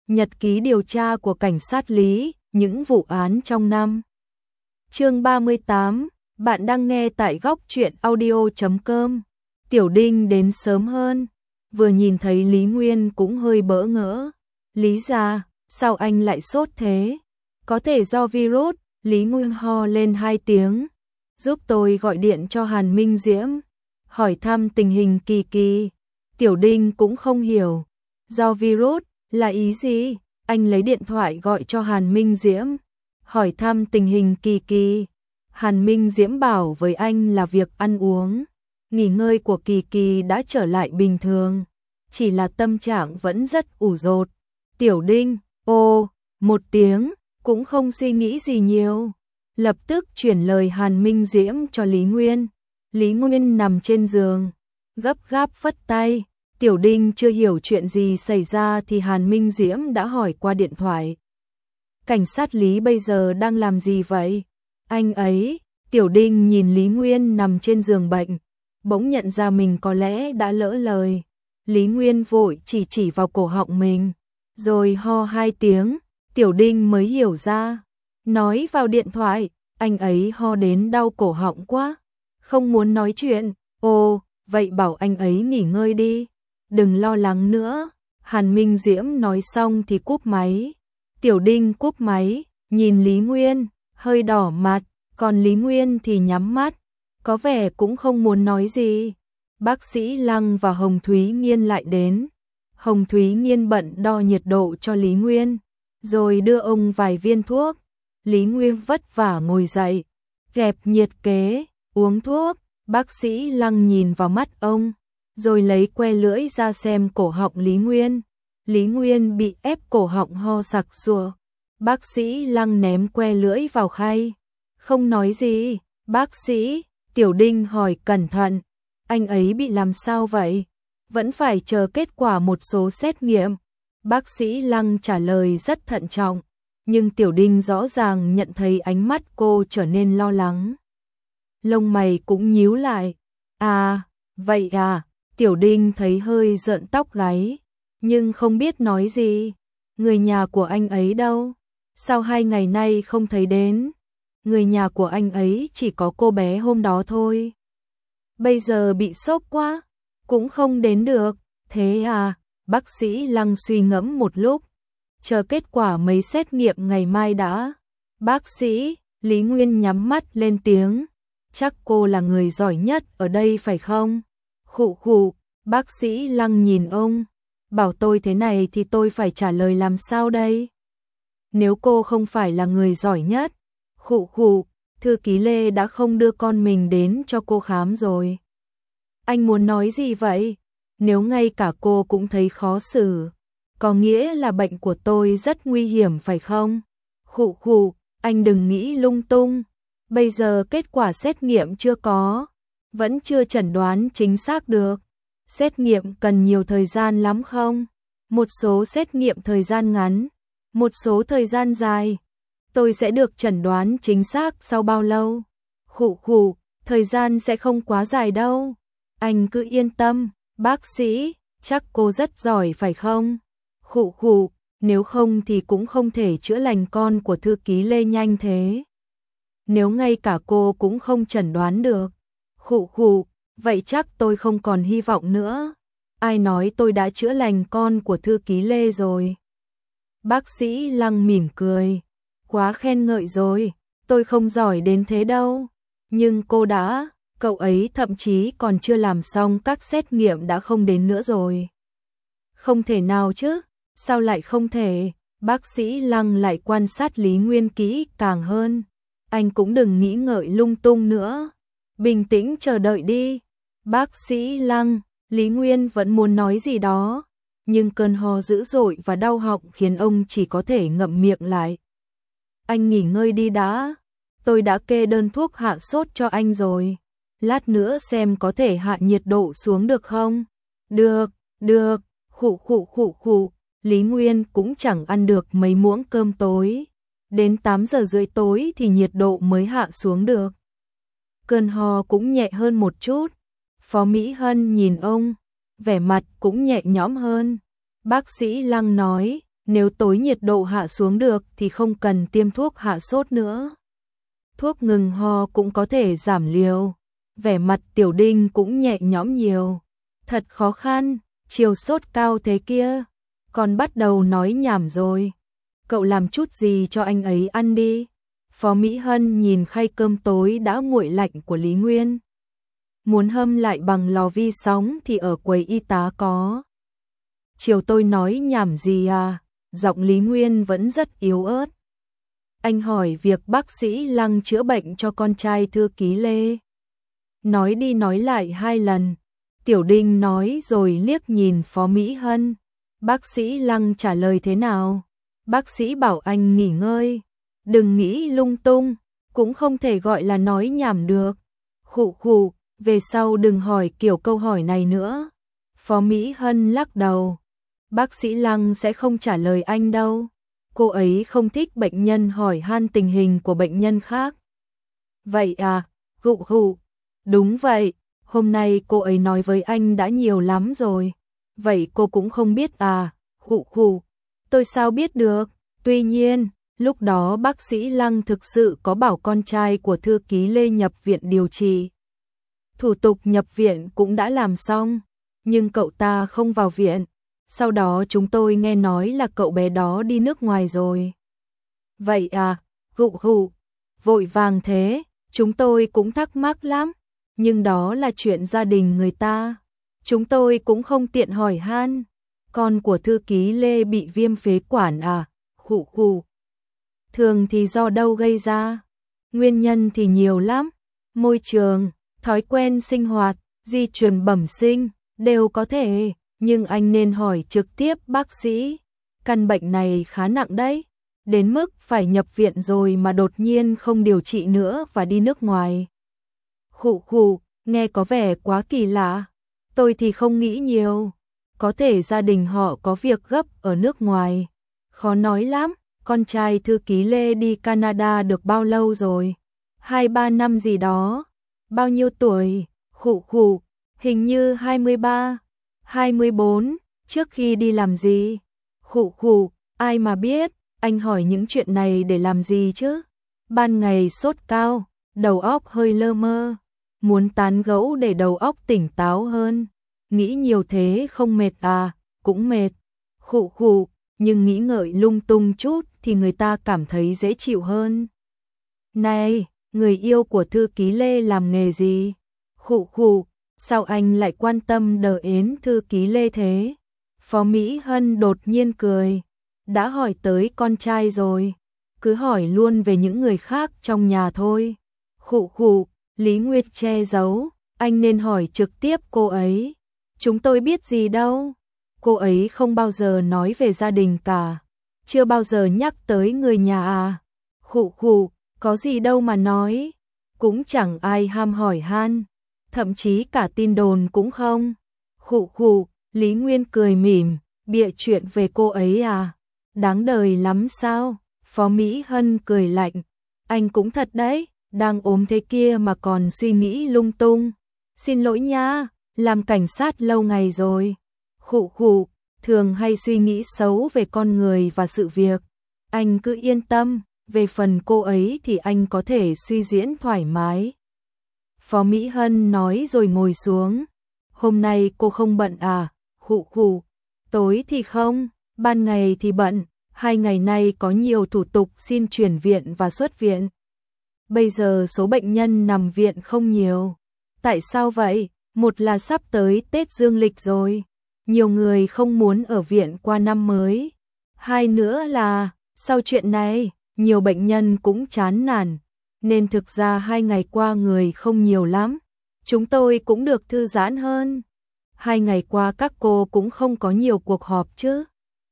Nhật ký điều tra của cảnh sát Lý, những vụ án trong năm. Chương 38, bạn đang nghe tại góc truyện audio.com. Tiểu Đinh đến sớm hơn, vừa nhìn thấy Lý Nguyên cũng hơi bỡ ngỡ. Lý gia, sao anh lại sốt thế? Có thể do virus. Lý Nguyên ho lên 2 tiếng. Giúp tôi gọi điện cho Hàn Minh Diễm, hỏi thăm tình hình Kỳ Kỳ. Tiểu Đinh cũng không hiểu. Do virus là ý gì? Anh lấy điện thoại gọi cho Hàn Minh Diễm, hỏi thăm tình hình Kỳ Kỳ. Hàn Minh Diễm bảo với anh là việc ăn uống, nghỉ ngơi của Kỳ Kỳ đã trở lại bình thường, chỉ là tâm trạng vẫn rất ủ rột. Tiểu Đinh, một tiếng, cũng không suy nghĩ gì nhiều, lập tức chuyển lời Hàn Minh Diễm cho Lý Nguyên. Lý Nguyên nằm trên giường, gấp gáp phất tay. Tiểu Đinh chưa hiểu chuyện gì xảy ra thì Hàn Minh Diễm đã hỏi qua điện thoại. Cảnh sát Lý bây giờ đang làm gì vậy? Anh ấy, Tiểu Đinh nhìn Lý Nguyên nằm trên giường bệnh, bỗng nhận ra mình có lẽ đã lỡ lời. Lý Nguyên vội chỉ vào cổ họng mình, rồi ho 2 tiếng, Tiểu Đinh mới hiểu ra. Nói vào điện thoại, anh ấy ho đến đau cổ họng quá, không muốn nói chuyện. Vậy bảo anh ấy nghỉ ngơi đi, đừng lo lắng nữa. Hàn Minh Diễm nói xong thì cúp máy. Tiểu Đinh cúp máy, nhìn Lý Nguyên, hơi đỏ mặt, còn Lý Nguyên thì nhắm mắt, có vẻ cũng không muốn nói gì. Bác sĩ Lăng và Hồng Thúy Nghiên lại đến. Hồng Thúy Nghiên bận đo nhiệt độ cho Lý Nguyên, rồi đưa ông vài viên thuốc. Lý Nguyên vất vả ngồi dậy, gẹp nhiệt kế, uống thuốc. Bác sĩ Lăng nhìn vào mắt ông, rồi lấy que lưỡi ra xem cổ họng Lý Nguyên. Lý Nguyên bị ép cổ họng ho sặc sụa. Bác sĩ Lăng ném que lưỡi vào khay, không nói gì. Bác sĩ, Tiểu Đinh hỏi cẩn thận, anh ấy bị làm sao vậy? Vẫn phải chờ kết quả một số xét nghiệm. Bác sĩ Lăng trả lời rất thận trọng, nhưng Tiểu Đinh rõ ràng nhận thấy ánh mắt cô trở nên lo lắng. Lông mày cũng nhíu lại. Vậy à? Tiểu Đinh thấy hơi rợn tóc gáy, nhưng không biết nói gì. Người nhà của anh ấy đâu? Sao 2 ngày nay không thấy đến? Người nhà của anh ấy chỉ có cô bé hôm đó thôi. Bây giờ bị sốc quá, cũng không đến được. Thế à? Bác sĩ Lăng suy ngẫm một lúc, chờ kết quả mấy xét nghiệm ngày mai đã. Bác sĩ, Lý Nguyên nhắm mắt lên tiếng. Chắc cô là người giỏi nhất ở đây phải không? Khụ, bác sĩ Lăng nhìn ông, bảo tôi thế này thì tôi phải trả lời làm sao đây? Nếu cô không phải là người giỏi nhất, thư ký Lê đã không đưa con mình đến cho cô khám rồi. Anh muốn nói gì vậy? Nếu ngay cả cô cũng thấy khó xử, có nghĩa là bệnh của tôi rất nguy hiểm phải không? Anh đừng nghĩ lung tung. Bây giờ kết quả xét nghiệm chưa có, vẫn chưa chẩn đoán chính xác được. Xét nghiệm cần nhiều thời gian lắm không? Một số xét nghiệm thời gian ngắn, một số thời gian dài. Tôi sẽ được chẩn đoán chính xác sau bao lâu? Thời gian sẽ không quá dài đâu. Anh cứ yên tâm, bác sĩ, chắc cô rất giỏi phải không? Nếu không thì cũng không thể chữa lành con của thư ký Lê nhanh thế. Nếu ngay cả cô cũng không chẩn đoán được. Vậy chắc tôi không còn hy vọng nữa. Ai nói tôi đã chữa lành con của thư ký Lê rồi? Bác sĩ Lăng mỉm cười. Quá khen ngợi rồi, tôi không giỏi đến thế đâu. Nhưng cô đã, cậu ấy thậm chí còn chưa làm xong các xét nghiệm đã không đến nữa rồi. Không thể nào chứ, sao lại không thể? Bác sĩ Lăng lại quan sát Lý Nguyên kỹ càng hơn. Anh cũng đừng nghĩ ngợi lung tung nữa, bình tĩnh chờ đợi đi. Bác sĩ Lăng, Lý Nguyên vẫn muốn nói gì đó, nhưng cơn ho dữ dội và đau họng khiến ông chỉ có thể ngậm miệng lại. Anh nghỉ ngơi đi đã, tôi đã kê đơn thuốc hạ sốt cho anh rồi. Lát nữa xem có thể hạ nhiệt độ xuống được không? Được, Lý Nguyên cũng chẳng ăn được mấy muỗng cơm tối. Đến 8 giờ rưỡi tối thì nhiệt độ mới hạ xuống được. Cơn ho cũng nhẹ hơn một chút. Phó Mỹ Hân nhìn ông, vẻ mặt cũng nhẹ nhõm hơn. Bác sĩ Lăng nói, nếu tối nhiệt độ hạ xuống được thì không cần tiêm thuốc hạ sốt nữa. Thuốc ngừng ho cũng có thể giảm liều. Vẻ mặt Tiểu Đinh cũng nhẹ nhõm nhiều. Thật khó khăn, chiều sốt cao thế kia, còn bắt đầu nói nhảm rồi. Cậu làm chút gì cho anh ấy ăn đi. Phó Mỹ Hân nhìn khay cơm tối đã nguội lạnh của Lý Nguyên. Muốn hâm lại bằng lò vi sóng thì ở quầy y tá có. Chiều tôi nói nhảm gì à? Giọng Lý Nguyên vẫn rất yếu ớt. Anh hỏi việc bác sĩ Lăng chữa bệnh cho con trai thư ký Lê. Nói đi nói lại 2 lần. Tiểu Đinh nói rồi liếc nhìn Phó Mỹ Hân. Bác sĩ Lăng trả lời thế nào? Bác sĩ bảo anh nghỉ ngơi. Đừng nghĩ lung tung, cũng không thể gọi là nói nhảm được. Khụ khụ, về sau đừng hỏi kiểu câu hỏi này nữa. Phó Mỹ Hân lắc đầu. Bác sĩ Lăng sẽ không trả lời anh đâu. Cô ấy không thích bệnh nhân hỏi han tình hình của bệnh nhân khác. Vậy à, khụ khụ. Đúng vậy, hôm nay cô ấy nói với anh đã nhiều lắm rồi. Vậy cô cũng không biết à, khụ khụ. Tôi sao biết được, tuy nhiên, lúc đó bác sĩ Lăng thực sự có bảo con trai của thư ký Lê nhập viện điều trị. Thủ tục nhập viện cũng đã làm xong, nhưng cậu ta không vào viện. Sau đó chúng tôi nghe nói là cậu bé đó đi nước ngoài rồi. Vậy à, khụ khụ, vội vàng thế, chúng tôi cũng thắc mắc lắm. Nhưng đó là chuyện gia đình người ta. Chúng tôi cũng không tiện hỏi han. Con của thư ký Lê bị viêm phế quản à? Khụ khụ. Thường thì do đâu gây ra? Nguyên nhân thì nhiều lắm. Môi trường, thói quen sinh hoạt, di truyền bẩm sinh, đều có thể. Nhưng anh nên hỏi trực tiếp bác sĩ. Căn bệnh này khá nặng đấy. Đến mức phải nhập viện rồi mà đột nhiên không điều trị nữa và đi nước ngoài. Khụ khụ, nghe có vẻ quá kỳ lạ. Tôi thì không nghĩ nhiều. Có thể gia đình họ có việc gấp ở nước ngoài. Khó nói lắm, con trai thư ký Lê đi Canada được bao lâu rồi? 2-3 năm gì đó. Bao nhiêu tuổi? Khụ khụ, hình như 23, 24, trước khi đi làm gì? Khụ khụ, ai mà biết, anh hỏi những chuyện này để làm gì chứ? Ban ngày sốt cao, đầu óc hơi lơ mơ. Muốn tán gẫu để đầu óc tỉnh táo hơn. Nghĩ nhiều thế không mệt à? Cũng mệt. Khụ khụ, nhưng nghĩ ngợi lung tung chút thì người ta cảm thấy dễ chịu hơn. Này, người yêu của thư ký Lê làm nghề gì? Khụ khụ, sao anh lại quan tâm đến thư ký Lê thế? Phó Mỹ Hân đột nhiên cười. Đã hỏi tới con trai rồi, cứ hỏi luôn về những người khác trong nhà thôi. Khụ khụ, Lý Nguyệt che giấu, anh nên hỏi trực tiếp cô ấy. Chúng tôi biết gì đâu. Cô ấy không bao giờ nói về gia đình cả. Chưa bao giờ nhắc tới người nhà à? Khụ khụ, có gì đâu mà nói. Cũng chẳng ai ham hỏi han. Thậm chí cả tin đồn cũng không. Khụ khụ, Lý Nguyên cười mỉm, bịa chuyện về cô ấy à? Đáng đời lắm sao? Phó Mỹ Hân cười lạnh. Anh cũng thật đấy, đang ốm thế kia mà còn suy nghĩ lung tung. Xin lỗi nha, làm cảnh sát lâu ngày rồi. Khụ khụ, thường hay suy nghĩ xấu về con người và sự việc. Anh cứ yên tâm, về phần cô ấy thì anh có thể suy diễn thoải mái. Phó Mỹ Hân nói rồi ngồi xuống. Hôm nay cô không bận à? Khụ khụ, tối thì không, ban ngày thì bận. 2 ngày nay có nhiều thủ tục xin chuyển viện và xuất viện. Bây giờ số bệnh nhân nằm viện không nhiều. Tại sao vậy? Một là sắp tới Tết Dương lịch rồi. Nhiều người không muốn ở viện qua năm mới. 2 nữa là, sau chuyện này, nhiều bệnh nhân cũng chán nản. Nên thực ra 2 ngày qua người không nhiều lắm. Chúng tôi cũng được thư giãn hơn. 2 ngày qua các cô cũng không có nhiều cuộc họp chứ.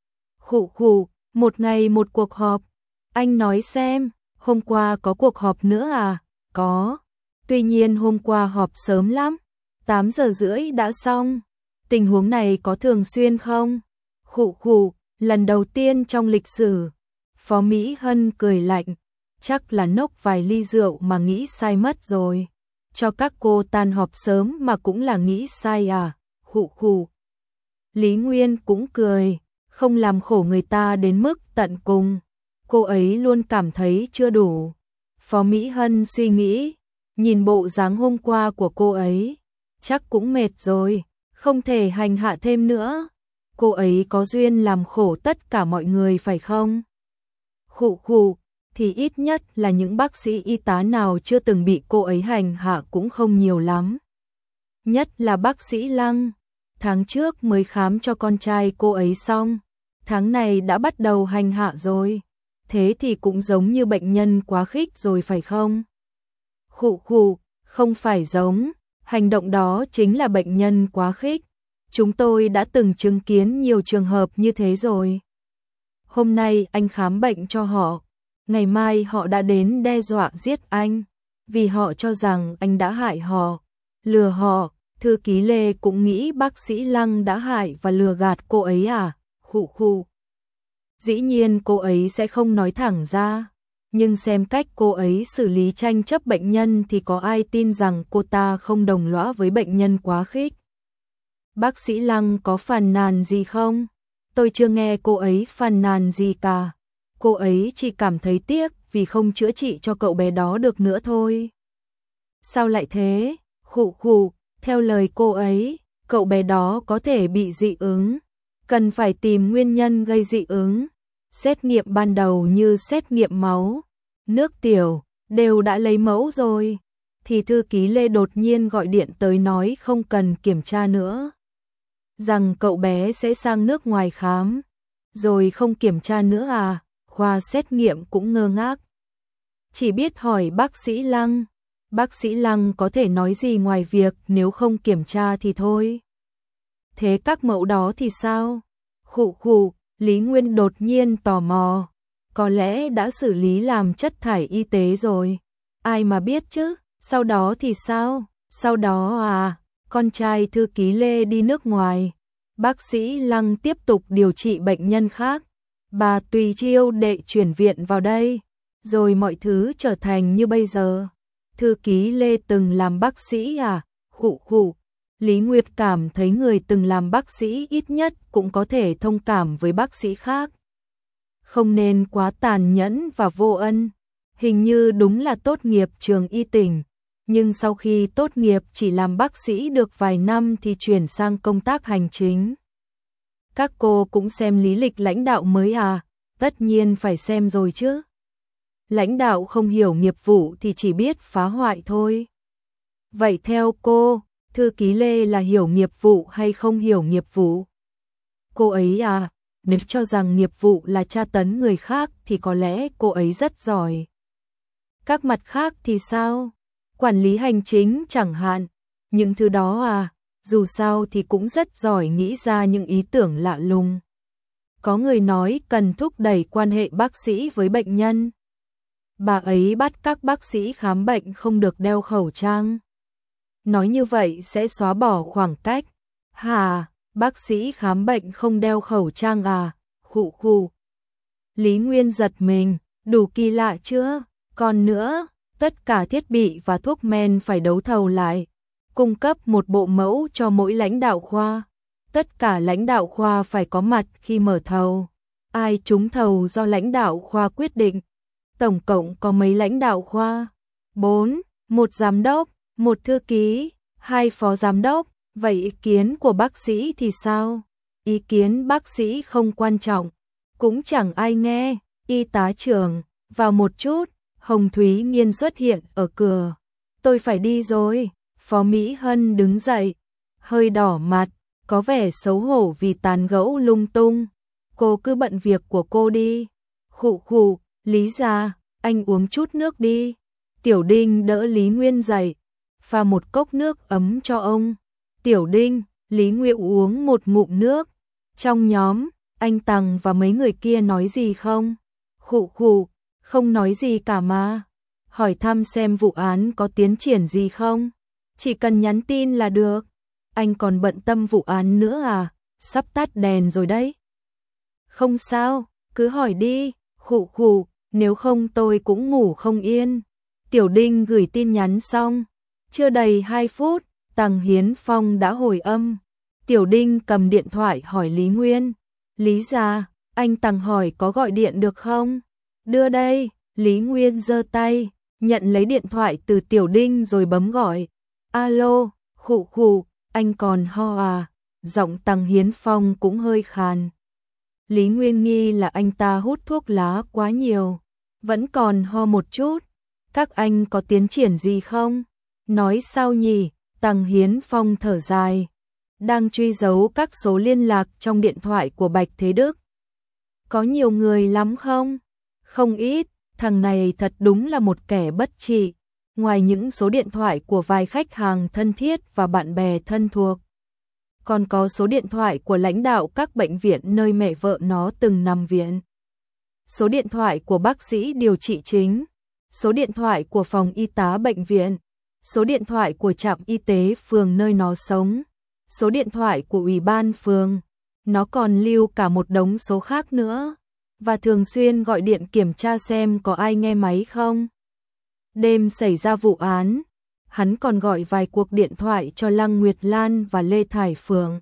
Khụ khụ, 1 ngày 1 cuộc họp. Anh nói xem, hôm qua có cuộc họp nữa à? Có. Tuy nhiên hôm qua họp sớm lắm. 8 giờ rưỡi đã xong. Tình huống này có thường xuyên không? Khụ khụ, lần đầu tiên trong lịch sử. Phó Mỹ Hân cười lạnh. Chắc là nốc vài ly rượu mà nghĩ sai mất rồi. Cho các cô tan họp sớm mà cũng là nghĩ sai à? Khụ khụ. Lý Nguyên cũng cười. không làm khổ người ta đến mức tận cùng. Cô ấy luôn cảm thấy chưa đủ. Phó Mỹ Hân suy nghĩ, nhìn bộ dáng hôm qua của cô ấy, chắc cũng mệt rồi, không thể hành hạ thêm nữa. Cô ấy có duyên làm khổ tất cả mọi người phải không? Khụ khụ, thì ít nhất là những bác sĩ y tá nào chưa từng bị cô ấy hành hạ cũng không nhiều lắm. Nhất là bác sĩ Lăng, tháng trước mới khám cho con trai cô ấy xong, tháng này đã bắt đầu hành hạ rồi. Thế thì cũng giống như bệnh nhân quá khích rồi phải không? Khụ khụ, không phải giống, hành động đó chính là bệnh nhân quá khích. Chúng tôi đã từng chứng kiến nhiều trường hợp như thế rồi. Hôm nay anh khám bệnh cho họ, ngày mai họ đã đến đe dọa giết anh, vì họ cho rằng anh đã hại họ, lừa họ. Thư ký Lê cũng nghĩ bác sĩ Lăng đã hại và lừa gạt cô ấy à? Khụ khụ. Dĩ nhiên cô ấy sẽ không nói thẳng ra, nhưng xem cách cô ấy xử lý tranh chấp bệnh nhân thì có ai tin rằng cô ta không đồng lõa với bệnh nhân quá khích. Bác sĩ Lăng có phàn nàn gì không? Tôi chưa nghe cô ấy phàn nàn gì cả. Cô ấy chỉ cảm thấy tiếc vì không chữa trị cho cậu bé đó được nữa thôi. Sao lại thế? Khụ khụ, theo lời cô ấy, cậu bé đó có thể bị dị ứng, cần phải tìm nguyên nhân gây dị ứng. Xét nghiệm ban đầu như xét nghiệm máu, nước tiểu, đều đã lấy mẫu rồi. Thì thư ký Lê đột nhiên gọi điện tới nói không cần kiểm tra nữa, rằng cậu bé sẽ sang nước ngoài khám. Rồi không kiểm tra nữa à? Khoa xét nghiệm cũng ngơ ngác, chỉ biết hỏi bác sĩ Lăng. Bác sĩ Lăng có thể nói gì ngoài việc nếu không kiểm tra thì thôi. Thế các mẫu đó thì sao? Khụ khụ, Lý Nguyên đột nhiên tò mò. Có lẽ đã xử lý làm chất thải y tế rồi. Ai mà biết chứ? Sau đó thì sao? Sau đó à, con trai thư ký Lê đi nước ngoài. Bác sĩ Lăng tiếp tục điều trị bệnh nhân khác. Bà tùy chiêu đệ chuyển viện vào đây. Rồi mọi thứ trở thành như bây giờ. Thư ký Lê từng làm bác sĩ à? Khụ khụ. Lý Nguyệt cảm thấy người từng làm bác sĩ ít nhất cũng có thể thông cảm với bác sĩ khác. Không nên quá tàn nhẫn và vô ân. Hình như đúng là tốt nghiệp trường y tỉnh, nhưng sau khi tốt nghiệp chỉ làm bác sĩ được vài năm thì chuyển sang công tác hành chính. Các cô cũng xem lý lịch lãnh đạo mới à? Tất nhiên phải xem rồi chứ. Lãnh đạo không hiểu nghiệp vụ thì chỉ biết phá hoại thôi. Vậy theo cô, thư ký Lê là hiểu nghiệp vụ hay không hiểu nghiệp vụ? Cô ấy à, nếu cho rằng nghiệp vụ là tra tấn người khác thì có lẽ cô ấy rất giỏi. Các mặt khác thì sao? Quản lý hành chính chẳng hạn. Những thứ đó à, dù sao thì cũng rất giỏi nghĩ ra những ý tưởng lạ lùng. Có người nói cần thúc đẩy quan hệ bác sĩ với bệnh nhân. Bà ấy bắt các bác sĩ khám bệnh không được đeo khẩu trang. Nói như vậy sẽ xóa bỏ khoảng cách. Hà, bác sĩ khám bệnh không đeo khẩu trang à? Khụ khụ. Lý Nguyên giật mình, đủ kỳ lạ chưa? Còn nữa, tất cả thiết bị và thuốc men phải đấu thầu lại, cung cấp một bộ mẫu cho mỗi lãnh đạo khoa. Tất cả lãnh đạo khoa phải có mặt khi mở thầu. Ai trúng thầu do lãnh đạo khoa quyết định. Tổng cộng có mấy lãnh đạo khoa? 4, một giám đốc, một thư ký, 2 phó giám đốc. Vậy ý kiến của bác sĩ thì sao? Ý kiến bác sĩ không quan trọng, cũng chẳng ai nghe. Y tá trưởng, vào một chút. Hồng Thúy Nghiên xuất hiện ở cửa. Tôi phải đi rồi. Phó Mỹ Hân đứng dậy, hơi đỏ mặt, có vẻ xấu hổ vì tán gẫu lung tung. Cô cứ bận việc của cô đi. Khụ khụ, Lý gia, anh uống chút nước đi. Tiểu Đinh đỡ Lý Nguyên dậy, pha một cốc nước ấm cho ông. Tiểu Đinh, Lý Nguyên uống một ngụm nước. Trong nhóm, anh Tằng và mấy người kia nói gì không? Khụ khụ, không nói gì cả mà. Hỏi thăm xem vụ án có tiến triển gì không? Chỉ cần nhắn tin là được. Anh còn bận tâm vụ án nữa à? Sắp tắt đèn rồi đấy. Không sao, cứ hỏi đi. Khụ khụ, nếu không tôi cũng ngủ không yên. Tiểu Đinh gửi tin nhắn xong, chưa đầy 2 phút, Tằng Hiến Phong đã hồi âm. Tiểu Đinh cầm điện thoại hỏi Lý Nguyên. Lý gia, anh Tằng hỏi có gọi điện được không? Đưa đây, Lý Nguyên giơ tay, nhận lấy điện thoại từ Tiểu Đinh rồi bấm gọi. Alo, khụ khụ, anh còn ho à? Giọng Tằng Hiến Phong cũng hơi khàn. Lý Nguyên nghi là anh ta hút thuốc lá quá nhiều, vẫn còn ho một chút. Các anh có tiến triển gì không? Nói sao nhỉ? Tằng Hiến Phong thở dài. Đang truy dấu các số liên lạc trong điện thoại của Bạch Thế Đức. Có nhiều người lắm không? Không ít, thằng này thật đúng là một kẻ bất trị. Ngoài những số điện thoại của vài khách hàng thân thiết và bạn bè thân thuộc, còn có số điện thoại của lãnh đạo các bệnh viện nơi mẹ vợ nó từng nằm viện, số điện thoại của bác sĩ điều trị chính, số điện thoại của phòng y tá bệnh viện, số điện thoại của trạm y tế phường nơi nó sống, số điện thoại của ủy ban phường. Nó còn lưu cả một đống số khác nữa, và thường xuyên gọi điện kiểm tra xem có ai nghe máy không. Đêm xảy ra vụ án, hắn còn gọi vài cuộc điện thoại cho Lăng Nguyệt Lan và Lê Thải Phượng.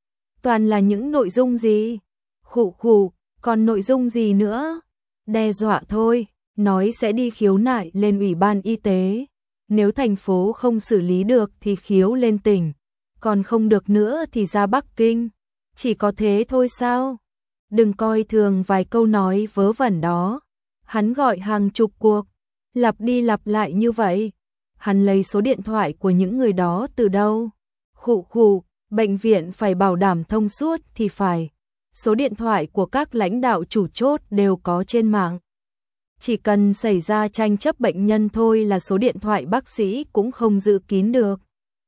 Toàn là những nội dung gì? Khụ khụ, còn nội dung gì nữa? Đe dọa thôi, nói sẽ đi khiếu nại lên ủy ban y tế. Nếu thành phố không xử lý được thì khiếu lên tỉnh, còn không được nữa thì ra Bắc Kinh. Chỉ có thế thôi sao? Đừng coi thường vài câu nói vớ vẩn đó. Hắn gọi hàng chục cuộc, lặp đi lặp lại như vậy. Hắn lấy số điện thoại của những người đó từ đâu? Khụ khụ, bệnh viện phải bảo đảm thông suốt thì phải. Số điện thoại của các lãnh đạo chủ chốt đều có trên mạng. Chỉ cần xảy ra tranh chấp bệnh nhân thôi là số điện thoại bác sĩ cũng không giữ kín được.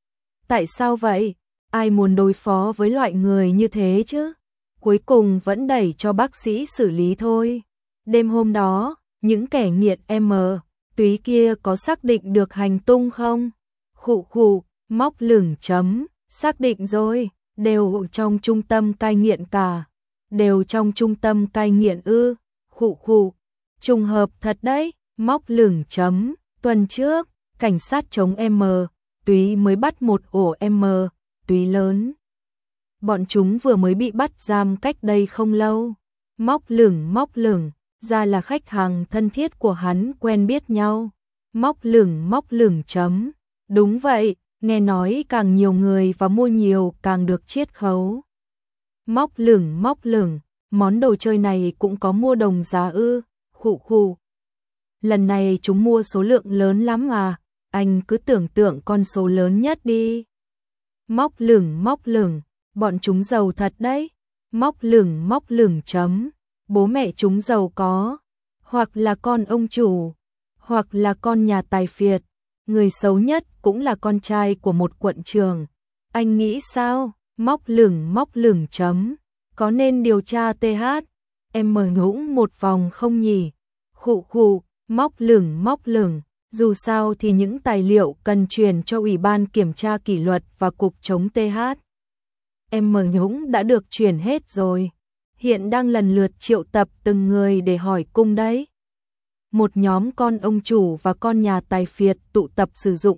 Tại sao vậy? Ai muốn đối phó với loại người như thế chứ? Cuối cùng vẫn đẩy cho bác sĩ xử lý thôi. Đêm hôm đó, những kẻ nghiện túy kia có xác định được hành tung không? Khụ khụ, móc lửng chấm, xác định rồi, đều trong trung tâm cai nghiện cả. Đều trong trung tâm cai nghiện ư? Khụ khụ, trùng hợp thật đấy, móc lửng chấm, tuần trước, cảnh sát chống túy mới bắt một ổ túy lớn. Bọn chúng vừa mới bị bắt giam cách đây không lâu. Móc lửng, ra là khách hàng thân thiết của hắn quen biết nhau. Móc lửng chấm. Đúng vậy, nghe nói càng nhiều người và mua nhiều càng được chiết khấu. Móc lửng, món đồ chơi này cũng có mua đồng giá ư? Khụ khụ. Lần này chúng mua số lượng lớn lắm à, anh cứ tưởng tượng con số lớn nhất đi. Móc lửng, bọn chúng giàu thật đấy. Móc lửng chấm. Bố mẹ chúng giàu có, hoặc là con ông chủ, hoặc là con nhà tài phiệt. Người xấu nhất cũng là con trai của một quận trưởng. Anh nghĩ sao? Móc lửng chấm. Có nên điều tra TH? Em mở nhũng một vòng không nhỉ? Khụ khụ, móc lửng. Dù sao thì những tài liệu cần truyền cho Ủy ban Kiểm tra Kỷ luật và Cục chống TH. Em mở nhũng đã được truyền hết rồi. Hiện đang lần lượt triệu tập từng người để hỏi cung đấy. Một nhóm con ông chủ và con nhà tài phiệt tụ tập sử dụng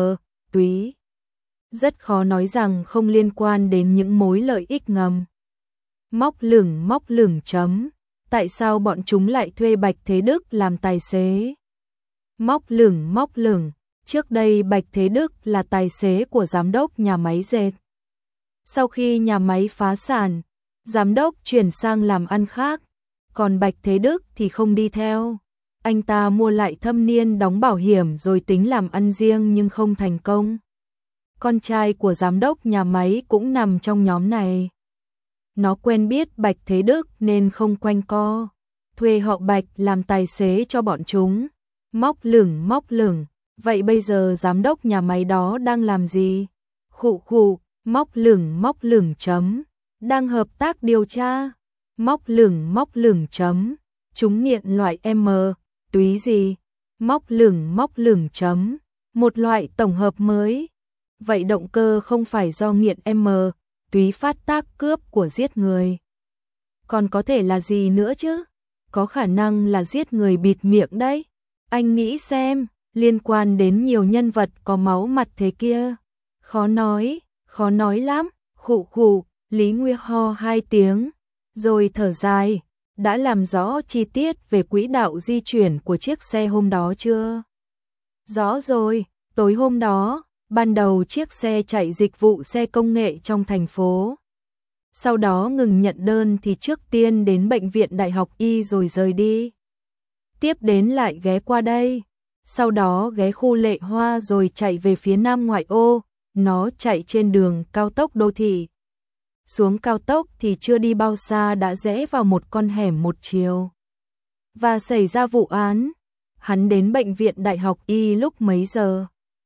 túy. Rất khó nói rằng không liên quan đến những mối lợi ích ngầm. Móc lửng chấm. Tại sao bọn chúng lại thuê Bạch Thế Đức làm tài xế? Móc lửng. Trước đây Bạch Thế Đức là tài xế của giám đốc nhà máy dệt. Sau khi nhà máy phá sản, giám đốc chuyển sang làm ăn khác, còn Bạch Thế Đức thì không đi theo. Anh ta mua lại thâm niên đóng bảo hiểm rồi tính làm ăn riêng nhưng không thành công. Con trai của giám đốc nhà máy cũng nằm trong nhóm này. Nó quen biết Bạch Thế Đức nên không quanh co, thuê họ Bạch làm tài xế cho bọn chúng. Móc lửng. Vậy bây giờ giám đốc nhà máy đó đang làm gì? Khụ khụ, móc lửng chấm. Đang hợp tác điều tra. Móc lửng chấm. Chúng nghiện loại túy gì? Móc lửng chấm. Một loại tổng hợp mới. Vậy động cơ không phải do nghiện túy phát tác cướp của giết người. Còn có thể là gì nữa chứ? Có khả năng là giết người bịt miệng đấy. Anh nghĩ xem, liên quan đến nhiều nhân vật có máu mặt thế kia. Khó nói lắm. Khụ khụ, Lý Nguy ho 2 tiếng. rồi thở dài, đã làm rõ chi tiết về quỹ đạo di chuyển của chiếc xe hôm đó chưa? Rõ rồi, tối hôm đó, ban đầu chiếc xe chạy dịch vụ xe công nghệ trong thành phố. Sau đó ngừng nhận đơn thì trước tiên đến bệnh viện Đại học Y rồi rời đi. Tiếp đến lại ghé qua đây, sau đó ghé khu Lệ Hoa rồi chạy về phía nam ngoại ô, nó chạy trên đường cao tốc đô thị. Xuống cao tốc thì chưa đi bao xa đã rẽ vào một con hẻm một chiều. Và xảy ra vụ án. Hắn đến bệnh viện Đại học Y lúc mấy giờ?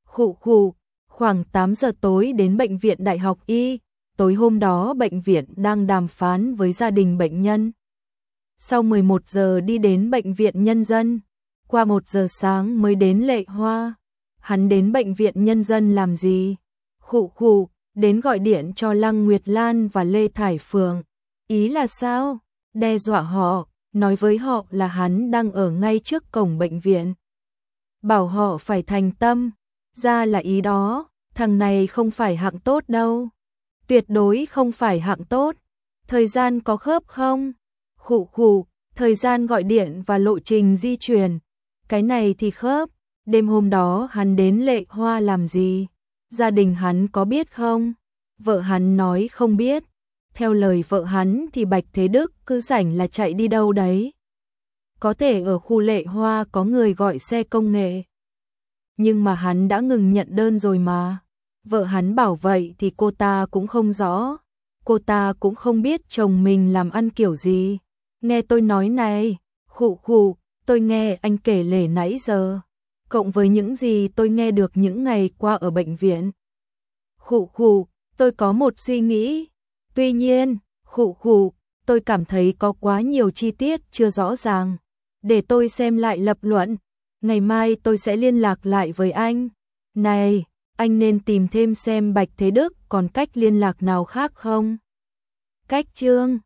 Khoảng 8 giờ tối đến bệnh viện Đại học Y. Tối hôm đó bệnh viện đang đàm phán với gia đình bệnh nhân. Sau 11 giờ đi đến bệnh viện Nhân dân. Qua 1 giờ sáng mới đến Lệ Hoa. Hắn đến bệnh viện Nhân dân làm gì? Đến gọi điện cho Lăng Nguyệt Lan và Lê Thải Phượng. Ý là sao? Đe dọa họ, nói với họ là hắn đang ở ngay trước cổng bệnh viện. Bảo họ phải thành tâm, ra là ý đó, thằng này không phải hạng tốt đâu. Tuyệt đối không phải hạng tốt. Thời gian có khớp không? Thời gian gọi điện và lộ trình di chuyển. Cái này thì khớp. Đêm hôm đó hắn đến Lệ Hoa làm gì? Gia đình hắn có biết không? Vợ hắn nói không biết. Theo lời vợ hắn thì Bạch Thế Đức cứ rảnh là chạy đi đâu đấy. Có thể ở khu Lệ Hoa có người gọi xe công nghệ. Nhưng mà hắn đã ngừng nhận đơn rồi mà. Vợ hắn bảo vậy thì cô ta cũng không rõ. Cô ta cũng không biết chồng mình làm ăn kiểu gì. Nghe tôi nói này, tôi nghe anh kể lể nãy giờ. Cộng với những gì tôi nghe được những ngày qua ở bệnh viện. Tôi có một suy nghĩ. Tuy nhiên, tôi cảm thấy có quá nhiều chi tiết chưa rõ ràng. Để tôi xem lại lập luận. Ngày mai tôi sẽ liên lạc lại với anh. Này, anh nên tìm thêm xem Bạch Thế Đức còn cách liên lạc nào khác không? Cách Trương